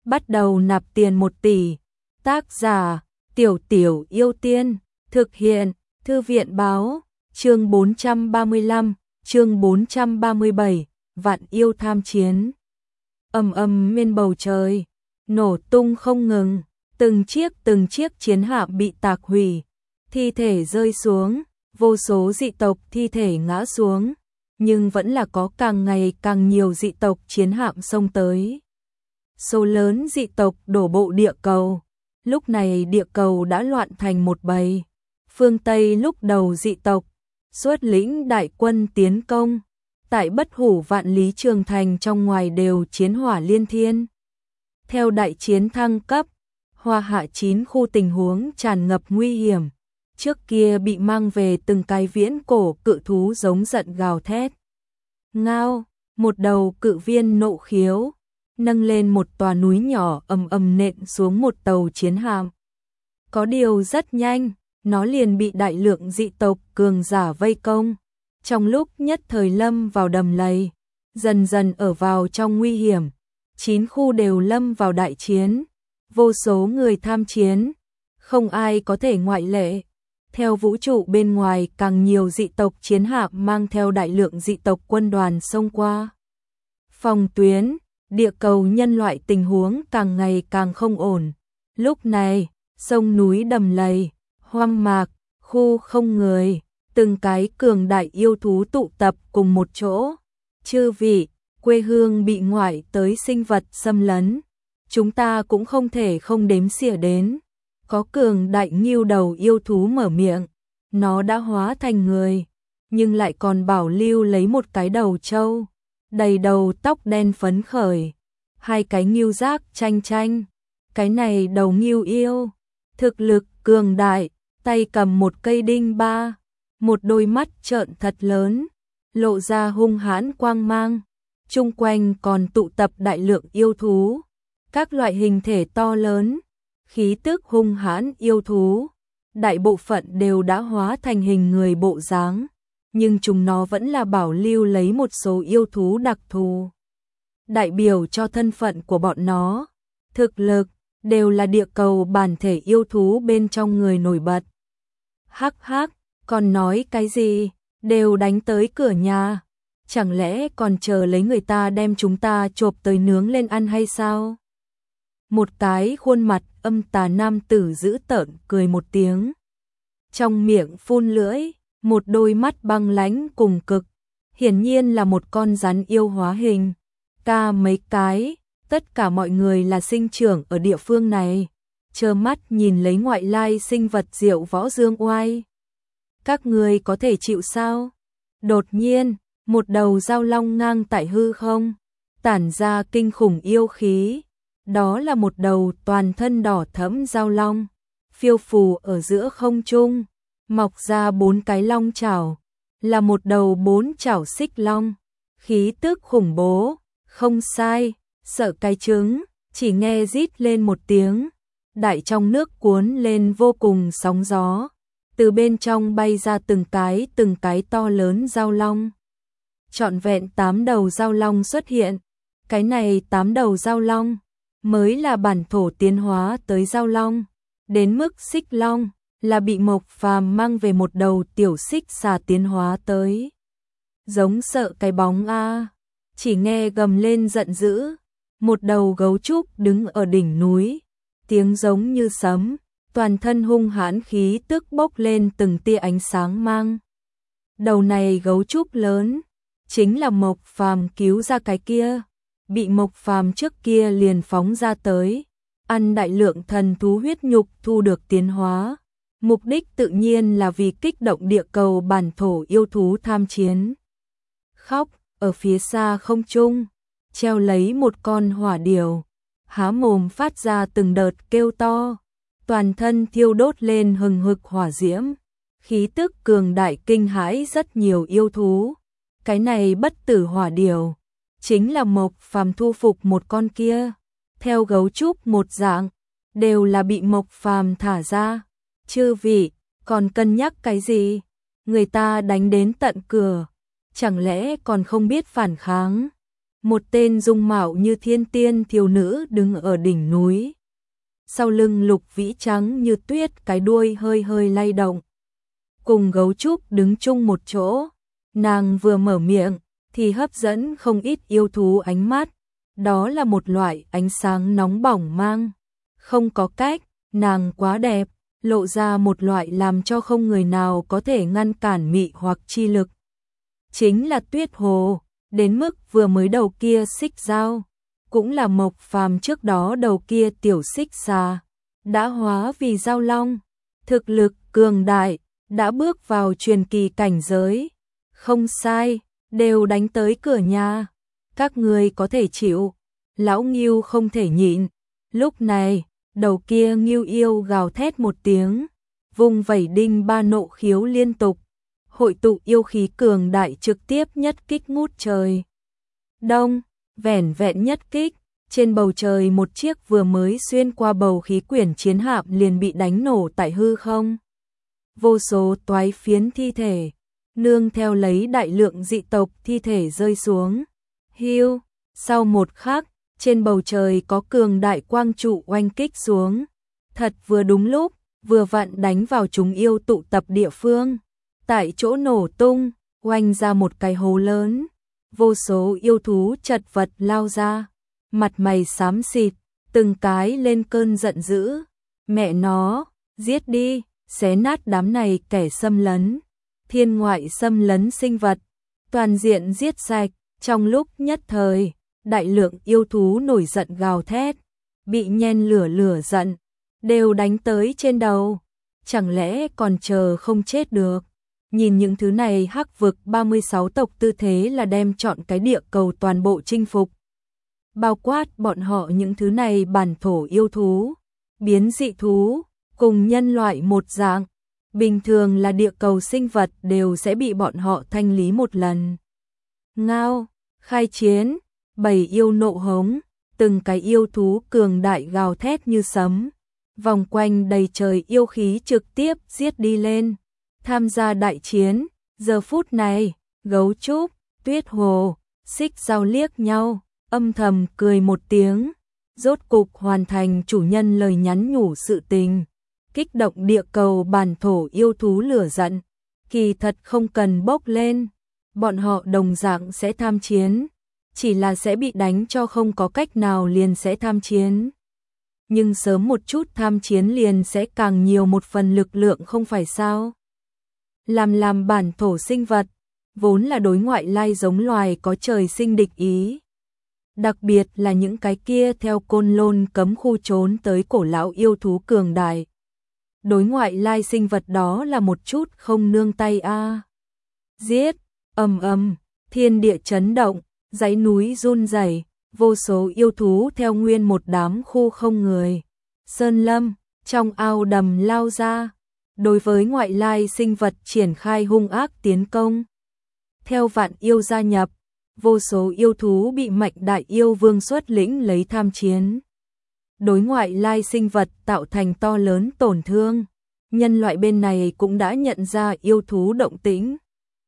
bắt đầu nạp tiền 1 tỷ. Tác giả, Tiểu Tiểu Yêu Tiên, thực hiện, Thư viện báo, chương 435, chương 437, vạn yêu tham chiến. Ầm ầm bên bầu trời, nổ tung không ngừng, từng chiếc chiến hạm bị tạc hủy, thi thể rơi xuống, vô số dị tộc thi thể ngã xuống, nhưng vẫn là có càng ngày càng nhiều dị tộc chiến hạm xông tới. Số lớn dị tộc đổ bộ địa cầu, lúc này địa cầu đã loạn thành một bầy. Phương Tây lúc đầu dị tộc xuất lĩnh đại quân tiến công, tại Bất Hủ Vạn Lý Trường Thành trong ngoài đều chiến hỏa liên thiên. Theo đại chiến thăng cấp, Hoa Hạ 9 khu tình huống tràn ngập nguy hiểm, trước kia bị mang về từng cái viễn cổ cự thú giống giận gào thét. Ngao, một đầu cự viên nộ khiếu, nâng lên một tòa núi nhỏ ầm ầm nện xuống một tàu chiến hạm. Có điều rất nhanh, nó liền bị đại lượng dị tộc cường giả vây công. Trong lúc nhất thời lâm vào đầm lầy, dần dần ở vào trong nguy hiểm, 9 khu đều lâm vào đại chiến, vô số người tham chiến, không ai có thể ngoại lệ. Theo vũ trụ bên ngoài càng nhiều dị tộc chiến hạm mang theo đại lượng dị tộc quân đoàn xông qua. Phòng tuyến, địa cầu nhân loại tình huống càng ngày càng không ổn. Lúc này, sông núi đầm lầy, hoang mạc, khu không người, từng cái cường đại yêu thú tụ tập cùng một chỗ. Chư vị, quê hương bị ngoại tới sinh vật xâm lấn, chúng ta cũng không thể không đếm xỉa đến. Có cường đại ngưu đầu yêu thú mở miệng, nó đã hóa thành người, nhưng lại còn bảo lưu lấy một cái đầu trâu, đầy đầu tóc đen phấn khởi, hai cái ngưu giác chanh chanh. Cái này đầu ngưu yêu, thực lực cường đại, tay cầm một cây đinh ba, một đôi mắt trợn thật lớn, lộ ra hung hãn quang mang, chung quanh còn tụ tập đại lượng yêu thú, các loại hình thể to lớn, khí tức hung hãn yêu thú, đại bộ phận đều đã hóa thành hình người bộ dáng, nhưng chúng nó vẫn là bảo lưu lấy một số yêu thú đặc thù. Đại biểu cho thân phận của bọn nó, thực lực, đều là địa cầu bản thể yêu thú bên trong người nổi bật. Hắc hắc, còn nói cái gì, đều đánh tới cửa nhà, chẳng lẽ còn chờ lấy người ta đem chúng ta chộp tới nướng lên ăn hay sao? Một cái khuôn mặt âm tà nam tử dữ tợn cười một tiếng. Trong miệng phun lưỡi, một đôi mắt băng lãnh cùng cực, hiển nhiên là một con rắn yêu hóa hình. Ca mấy cái, tất cả mọi người là sinh trưởng ở địa phương này, trơ mắt nhìn lấy ngoại lai sinh vật diệu võ dương oai. Các người có thể chịu sao? Đột nhiên, một đầu dao long ngang tại hư không, tản ra kinh khủng yêu khí. Đó là một đầu toàn thân đỏ thẫm dao long, phiêu phù ở giữa không trung, mọc ra 4 cái long chảo, là một đầu 4 chảo xích long, khí tức khủng bố, không sai, sợ cái trứng, chỉ nghe rít lên một tiếng, đại trong nước cuốn lên vô cùng sóng gió, từ bên trong bay ra từng cái to lớn dao long. Trọn vẹn 8 đầu dao long xuất hiện, cái này 8 đầu dao long mới là bản thổ tiến hóa tới dao long, đến mức xích long là bị Mộc Phàm mang về một đầu tiểu xích xà tiến hóa tới. Giống sợ cái bóng a, chỉ nghe gầm lên giận dữ, một đầu gấu trúc đứng ở đỉnh núi, tiếng giống như sấm, toàn thân hung hãn khí tức bốc lên từng tia ánh sáng mang. Đầu này gấu trúc lớn, chính là Mộc Phàm cứu ra cái kia, bị Mộc Phàm trước kia liền phóng ra tới, ăn đại lượng thần thú huyết nhục thu được tiến hóa. Mục đích tự nhiên là vì kích động địa cầu bản thổ yêu thú tham chiến. Khóc, ở phía xa không trung, treo lấy một con hỏa điểu, há mồm phát ra từng đợt kêu to, toàn thân thiêu đốt lên hừng hực hỏa diễm, khí tức cường đại kinh hãi rất nhiều yêu thú. Cái này bất tử hỏa điểu, chính là Mộc Phàm thu phục một con kia, theo gấu trúc một dạng, đều là bị Mộc Phàm thả ra. Chư vị, còn cân nhắc cái gì? Người ta đánh đến tận cửa, chẳng lẽ còn không biết phản kháng? một tên dung mạo như thiên tiên thiếu nữ đứng ở đỉnh núi. Sau lưng Lục Vĩ trắng như tuyết, cái đuôi hơi hơi lay động. Cùng gấu trúc đứng chung một chỗ, nàng vừa mở miệng thì hấp dẫn không ít yêu thú ánh mắt. Đó là một loại ánh sáng nóng bỏng mang. Không có cách, nàng quá đẹp, lộ ra một loại làm cho không người nào có thể ngăn cản mị hoặc chi lực. Chính là Tuyết Hồ, đến mức vừa mới đầu kia xích dao, cũng là Mộc Phàm trước đó đầu kia tiểu xích xà, đã hóa vì dao long, thực lực cường đại, đã bước vào truyền kỳ cảnh giới. Không sai, đều đánh tới cửa nhà, các người có thể chịu. Lão Ngưu không thể nhịn, lúc này, đầu kia Ngưu yêu gào thét một tiếng, vùng vẩy đinh ba nộ khiếu liên tục, hội tụ yêu khí cường đại trực tiếp nhất kích ngút trời. Đông, vẻn vẹn nhất kích, trên bầu trời một chiếc vừa mới xuyên qua bầu khí quyển chiến hạm liền bị đánh nổ tại hư không. Vô số toái phiến thi thể, nương theo lấy đại lượng dị tộc thi thể rơi xuống. Hiu, sau một khắc, trên bầu trời có cường đại quang trụ oanh kích xuống. Thật vừa đúng lúc, vừa vặn đánh vào chúng yêu tụ tập địa phương. Tại chỗ nổ tung, oanh ra một cái hố lớn. Vô số yêu thú chật vật lao ra, mặt mày xám xịt, từng cái lên cơn giận dữ. Mẹ nó, giết đi, xé nát đám này kẻ xâm lấn. Thiên ngoại xâm lấn sinh vật, toàn diện giết sạch. Trong lúc nhất thời, đại lượng yêu thú nổi giận gào thét, bị nhen lửa giận, đều đánh tới trên đầu. Chẳng lẽ còn chờ không chết được? Nhìn những thứ này, Hắc vực 36 tộc tư thế là đem chọn cái địa cầu toàn bộ chinh phục. Bao quát bọn họ những thứ này bản thổ yêu thú, biến dị thú, cùng nhân loại một dạng. Bình thường là địa cầu sinh vật đều sẽ bị bọn họ thanh lý một lần. Ngao, khai chiến, bầy yêu nộ hống, từng cái yêu thú cường đại gào thét như sấm, vòng quanh đầy trời yêu khí trực tiếp giết đi lên, tham gia đại chiến. Giờ phút này, gấu trúc, Tuyết Hồ, xích dao liếc nhau, âm thầm cười một tiếng, rốt cục hoàn thành chủ nhân lời nhắn nhủ sự tình, kích động địa cầu bản thổ yêu thú lửa giận. Kỳ thật không cần bốc lên, bọn họ đồng dạng sẽ tham chiến, chỉ là sẽ bị đánh cho không có cách nào liền sẽ tham chiến. Nhưng sớm một chút tham chiến liền sẽ càng nhiều một phần lực lượng không phải sao? Làm bản thổ sinh vật, vốn là đối ngoại lai giống loài có trời sinh địch ý. Đặc biệt là những cái kia theo Côn Lôn cấm khu trốn tới cổ lão yêu thú cường đại. Đối ngoại lai sinh vật đó là một chút không nương tay a. Giết, ầm, thiên địa chấn động, dãy núi run rẩy, vô số yêu thú theo nguyên một đám khu không người. Sơn lâm, trong ao đầm lao ra, đối với ngoại lai sinh vật triển khai hung ác tiến công. Theo vạn yêu gia nhập, vô số yêu thú bị Mạnh Đại Yêu Vương xuất lĩnh lấy tham chiến. Đối ngoại lai sinh vật tạo thành to lớn tổn thương. Nhân loại bên này cũng đã nhận ra yêu thú động tĩnh.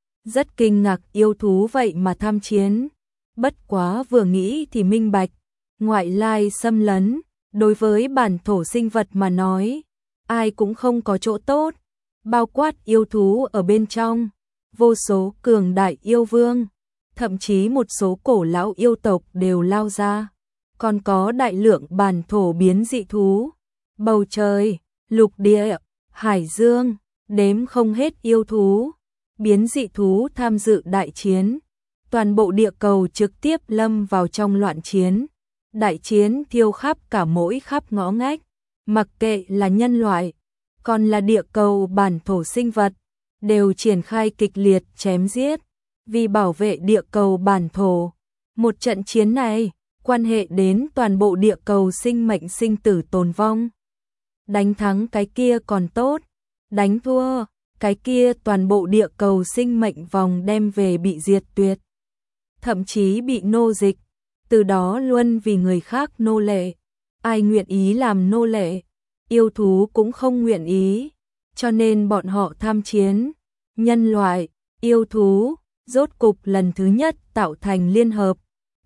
Rất kinh ngạc yêu thú vậy mà tham chiến. Bất quá vừa nghĩ thì minh bạch. Ngoại lai xâm lấn, đối với bản thổ sinh vật mà nói, ai cũng không có chỗ tốt. Bao quát yêu thú ở bên trong, vô số cường đại yêu vương, thậm chí một số cổ lão yêu tộc đều lao ra. Còn có đại lượng bản thổ biến dị thú. Bầu trời, lục địa, hải dương, đếm không hết yêu thú, biến dị thú tham dự đại chiến. Toàn bộ địa cầu trực tiếp lâm vào trong loạn chiến. Đại chiến thiêu khắp cả mỗi khắp ngõ ngách, mặc kệ là nhân loại, còn là địa cầu bản thổ sinh vật, đều triển khai kịch liệt chém giết, vì bảo vệ địa cầu bản thổ. Một trận chiến này, quan hệ đến toàn bộ địa cầu sinh mệnh sinh tử tồn vong. Đánh thắng cái kia còn tốt, đánh thua, cái kia toàn bộ địa cầu sinh mệnh vòng đem về bị diệt tuyệt. Thậm chí bị nô dịch, từ đó luôn vì người khác nô lệ. Ai nguyện ý làm nô lệ, yêu thú cũng không nguyện ý, cho nên bọn họ tham chiến. Nhân loại, yêu thú, rốt cục lần thứ nhất tạo thành liên hợp,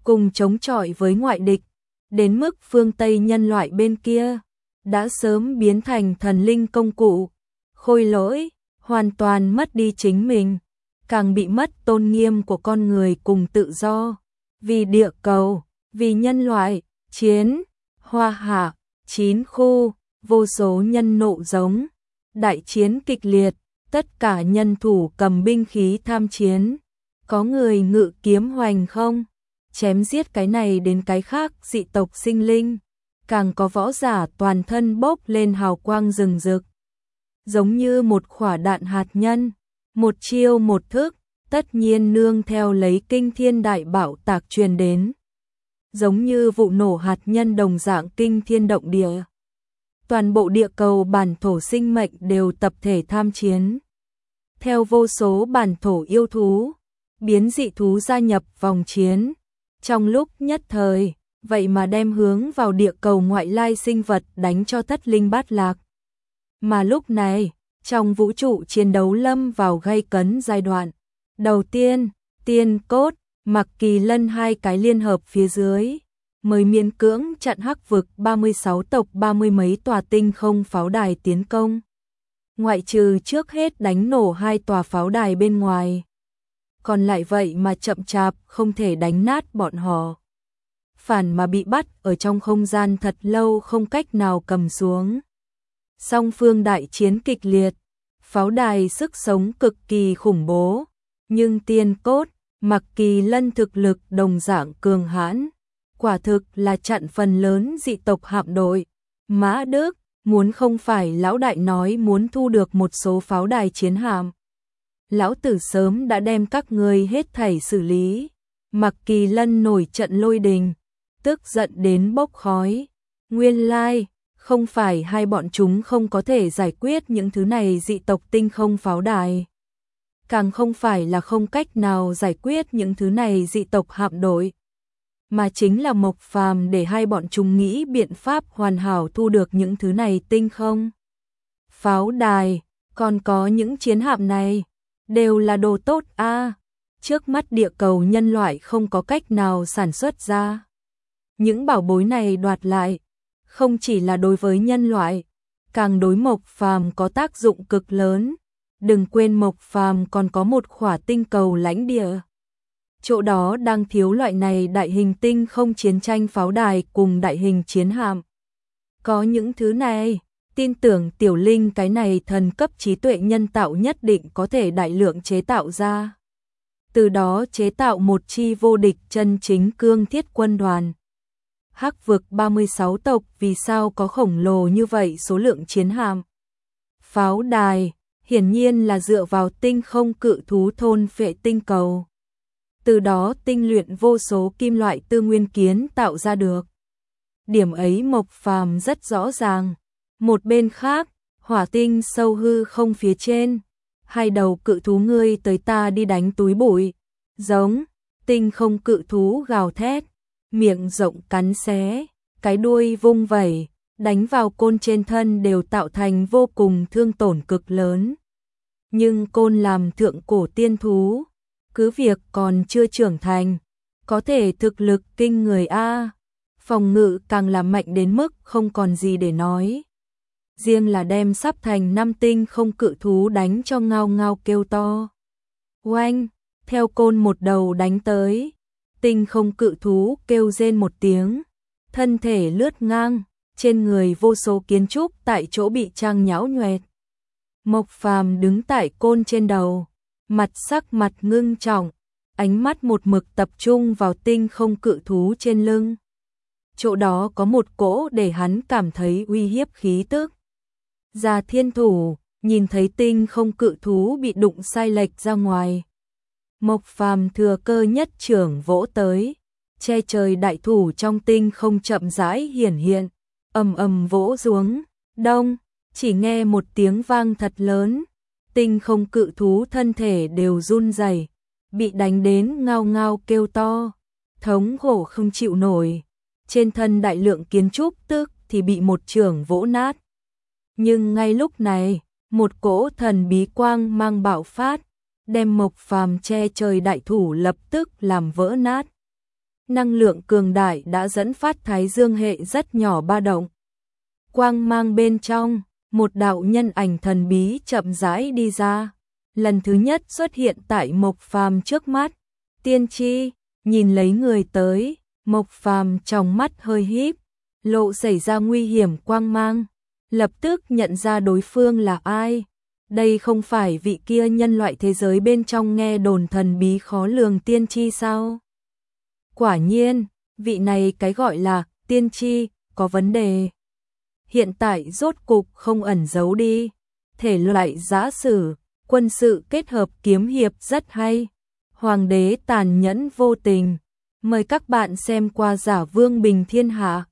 cùng chống chọi với ngoại địch, đến mức phương Tây nhân loại bên kia đã sớm biến thành thần linh công cụ, khôi lỗi, hoàn toàn mất đi chính mình, càng bị mất tôn nghiêm của con người cùng tự do. Vì địa cầu, vì nhân loại, chiến, hoa hạ, 9 khu, vô số nhân nộ giống, đại chiến kịch liệt, tất cả nhân thủ cầm binh khí tham chiến. Có người ngự kiếm hoành không, chém giết cái này đến cái khác dị tộc sinh linh, càng có võ giả toàn thân bốc lên hào quang rừng rực. Giống như một quả đạn hạt nhân, một chiêu một thức, tất nhiên nương theo lấy kinh thiên đại bạo tạc truyền đến. Giống như vụ nổ hạt nhân đồng dạng kinh thiên động địa. Toàn bộ địa cầu bản thổ sinh mệnh đều tập thể tham chiến. Theo vô số bản thổ yêu thú, biến dị thú gia nhập vòng chiến. Trong lúc nhất thời, vậy mà đem hướng vào địa cầu ngoại lai sinh vật đánh cho thất linh bát lạc. Mà lúc này, trong vũ trụ chiến đấu lâm vào gay cấn giai đoạn. Đầu tiên, Tiên Cốt, Mặc Kỳ Lân hai cái liên hợp phía dưới, mới miễn cưỡng chặn Hắc vực 36 tộc 30 mấy tòa tinh không pháo đài tiến công. Ngoại trừ trước hết đánh nổ 2 tòa pháo đài bên ngoài. Còn lại vậy mà chậm chạp không thể đánh nát bọn họ. Phản mà bị bắt ở trong không gian thật lâu không cách nào cầm xuống. Song phương đại chiến kịch liệt, pháo đài sức sống cực kỳ khủng bố, nhưng Tiên Cốt, Mặc Kỳ Lân thực lực đồng dạng cường hãn, quả thực là chặn phần lớn dị tộc hạm đội. Mã Đức, muốn không phải lão đại nói muốn thu được một số pháo đài chiến hạm, lão tử sớm đã đem các ngươi hết thảy xử lý. Mặc Kỳ Lân nổi trận lôi đình, tức giận đến bốc khói. Nguyên lai, không phải hai bọn chúng không có thể giải quyết những thứ này dị tộc tinh không pháo đài. Càng không phải là không cách nào giải quyết những thứ này dị tộc hạm đội. Mà chính là Mộc Phàm để hai bọn chúng nghĩ biện pháp hoàn hảo thu được những thứ này tinh không pháo đài, còn có những chiến hạm này, đều là đồ tốt a. Trước mắt địa cầu nhân loại không có cách nào sản xuất ra. Những bảo bối này đoạt lại, không chỉ là đối với nhân loại, càng đối Mộc Phàm có tác dụng cực lớn. Đừng quên Mộc Phàm còn có một khỏa tinh cầu lãnh địa. Chỗ đó đang thiếu loại này đại hình tinh không chiến tranh pháo đài cùng đại hình chiến hạm. Có những thứ này, tin tưởng Tiểu Linh cái này thần cấp trí tuệ nhân tạo nhất định có thể đại lượng chế tạo ra. Từ đó chế tạo một chi vô địch chân chính cương thiết quân đoàn. Hắc vực 36 tộc vì sao có khổng lồ như vậy số lượng chiến hạm? Pháo đài, hiển nhiên là dựa vào tinh không cự thú thôn phệ tinh cầu. Từ đó tinh luyện vô số kim loại tư nguyên kiến tạo ra được. Điểm ấy Mộc Phàm rất rõ ràng. Một bên khác, hỏa tinh sâu hư không phía trên. Hai đầu cự thú ngươi tới ta đi đánh túi bụi. Giống, tinh không cự thú gào thét, miệng rộng cắn xé, cái đuôi vung vẩy, đánh vào côn trên thân đều tạo thành vô cùng thương tổn cực lớn. Nhưng côn làm thượng cổ tiên thú, cứ việc còn chưa trưởng thành, có thể thực lực kinh người a, phòng ngự càng là mạnh đến mức không còn gì để nói. Riêng là đem sắp thành 5 tinh không cự thú đánh cho ngao ngao kêu to. Oanh, theo côn một đầu đánh tới, tinh không cự thú kêu rên một tiếng, thân thể lướt ngang, trên người vô số kiến trúc tại chỗ bị trang nhão nhoẹt. Mộc Phàm đứng tại côn trên đầu, sắc mặt ngưng trọng, ánh mắt một mực tập trung vào tinh không cự thú trên lưng. Chỗ đó có một cỗ để hắn cảm thấy uy hiếp khí tức. Già Thiên Thủ, nhìn thấy tinh không cự thú bị đụng sai lệch ra ngoài. Mộc Phàm thừa cơ nhất trưởng vỗ tới, che trời đại thủ trong tinh không chậm rãi hiển hiện, ầm ầm vỗ xuống, đông, chỉ nghe một tiếng vang thật lớn, tinh không cự thú thân thể đều run rẩy, bị đánh đến ngao ngao kêu to, thống khổ không chịu nổi, trên thân đại lượng kiến trúc tức thì bị một chưởng vỗ nát. Nhưng ngay lúc này, một cỗ thần bí quang mang bạo phát, đem Mộc Phàm che trời đại thủ lập tức làm vỡ nát. năng lượng cường đại đã dẫn phát Thái Dương hệ rất nhỏ ba động. Quang mang bên trong, một đạo nhân ảnh thần bí chậm rãi đi ra, lần thứ nhất xuất hiện tại Mộc Phàm trước mắt. Tiên tri, nhìn lấy người tới, Mộc Phàm trong mắt hơi híp, lộ xảy ra nguy hiểm quang mang, lập tức nhận ra đối phương là ai. Đây không phải vị kia nhân loại thế giới bên trong nghe đồn thần bí khó lường tiên tri sao? Quả nhiên, vị này cái gọi là tiên tri có vấn đề. Hiện tại rốt cục không ẩn giấu đi, thể loại giã sử, quân sự kết hợp kiếm hiệp rất hay. Hoàng đế tàn nhẫn vô tình, mời các bạn xem qua Giả Vương Bình Thiên Hạ.